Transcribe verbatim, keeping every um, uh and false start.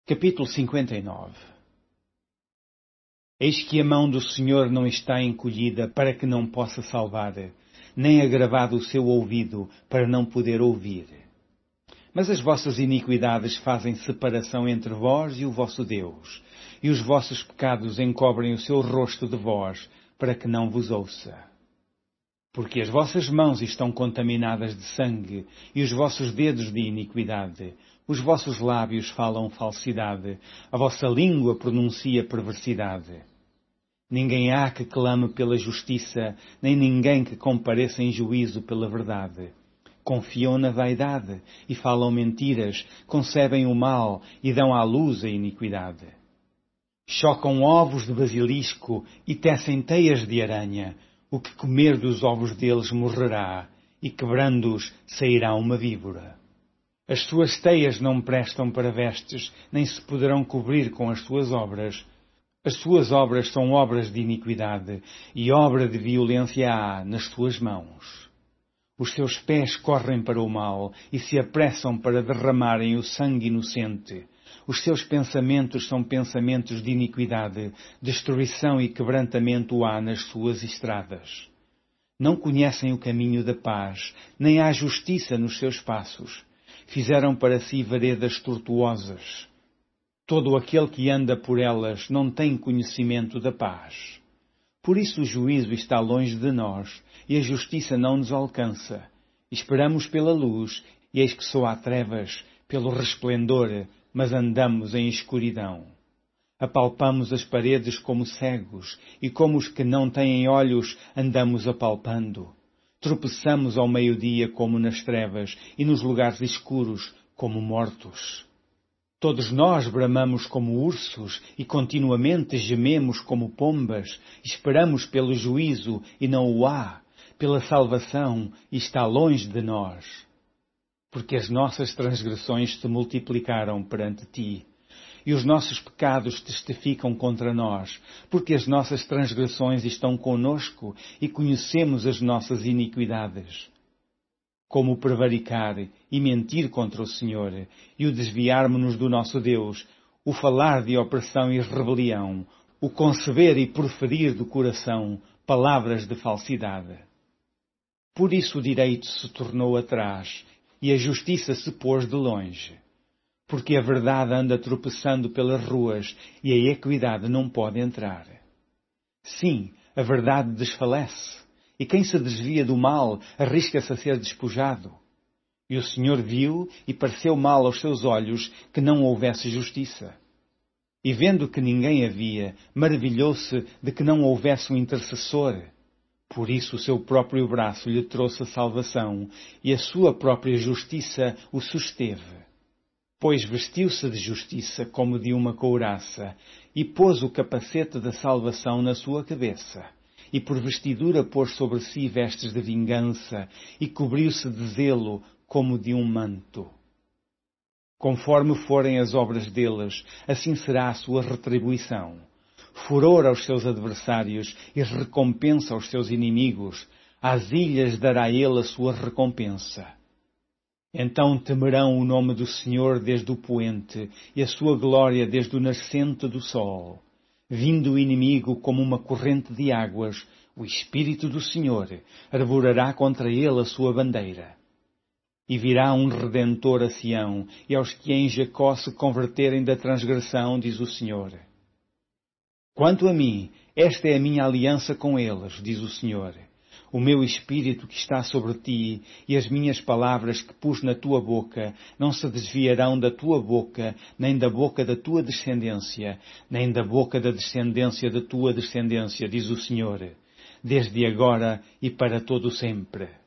Capítulo cinquenta e nove. Eis que a mão do Senhor não está encolhida para que não possa salvar, nem agravado o seu ouvido para não poder ouvir. Mas as vossas iniquidades fazem separação entre vós e o vosso Deus, e os vossos pecados encobrem o seu rosto de vós para que não vos ouça. Porque as vossas mãos estão contaminadas de sangue, e os vossos dedos de iniquidade. Os vossos lábios falam falsidade, a vossa língua pronuncia perversidade. Ninguém há que clame pela justiça, nem ninguém que compareça em juízo pela verdade. Confiam na vaidade e falam mentiras, concebem o mal e dão à luz a iniquidade. Chocam ovos de basilisco e tecem teias de aranha. O que comer dos ovos deles morrerá, e quebrando-os sairá uma víbora. As suas teias não prestam para vestes, nem se poderão cobrir com as suas obras. As suas obras são obras de iniquidade, e obra de violência há nas suas mãos. Os seus pés correm para o mal, e se apressam para derramarem o sangue inocente. Os seus pensamentos são pensamentos de iniquidade, destruição e quebrantamento há nas suas estradas. Não conhecem o caminho da paz, nem há justiça nos seus passos. Fizeram para si veredas tortuosas. Todo aquele que anda por elas não tem conhecimento da paz. Por isso o juízo está longe de nós, e a justiça não nos alcança. Esperamos pela luz, e eis que só há trevas, pelo resplendor, mas andamos em escuridão. Apalpamos as paredes como cegos, e como os que não têm olhos andamos apalpando. Tropeçamos ao meio-dia como nas trevas, e nos lugares escuros como mortos. Todos nós bramamos como ursos, e continuamente gememos como pombas. Esperamos pelo juízo, e não o há, pela salvação, e está longe de nós. Porque as nossas transgressões se multiplicaram perante ti, e os nossos pecados testificam contra nós, porque as nossas transgressões estão conosco, e conhecemos as nossas iniquidades. Como prevaricar e mentir contra o Senhor, e o desviarmos-nos do nosso Deus, o falar de opressão e rebelião, o conceber e proferir do coração palavras de falsidade. Por isso o direito se tornou atrás, e a justiça se pôs de longe. Porque a verdade anda tropeçando pelas ruas, e a equidade não pode entrar. Sim, a verdade desfalece, e quem se desvia do mal arrisca-se a ser despojado. E o Senhor viu e pareceu mal aos seus olhos que não houvesse justiça. E vendo que ninguém havia, maravilhou-se de que não houvesse um intercessor. Por isso o seu próprio braço lhe trouxe a salvação, e a sua própria justiça o susteve. Pois vestiu-se de justiça como de uma couraça, e pôs o capacete da salvação na sua cabeça, e por vestidura pôs sobre si vestes de vingança, e cobriu-se de zelo como de um manto. Conforme forem as obras deles, assim será a sua retribuição. Furor aos seus adversários e recompensa aos seus inimigos. Às ilhas dará ele a sua recompensa. Então temerão o nome do Senhor desde o poente, e a sua glória desde o nascente do sol. Vindo o inimigo como uma corrente de águas, o Espírito do Senhor arvorará contra ele a sua bandeira. E virá um Redentor a Sião, e aos que em Jacó se converterem da transgressão, diz o Senhor. Quanto a mim, esta é a minha aliança com eles, diz o Senhor. O meu Espírito que está sobre ti e as minhas palavras que pus na tua boca não se desviarão da tua boca, nem da boca da tua descendência, nem da boca da descendência da tua descendência, diz o Senhor, desde agora e para todo sempre.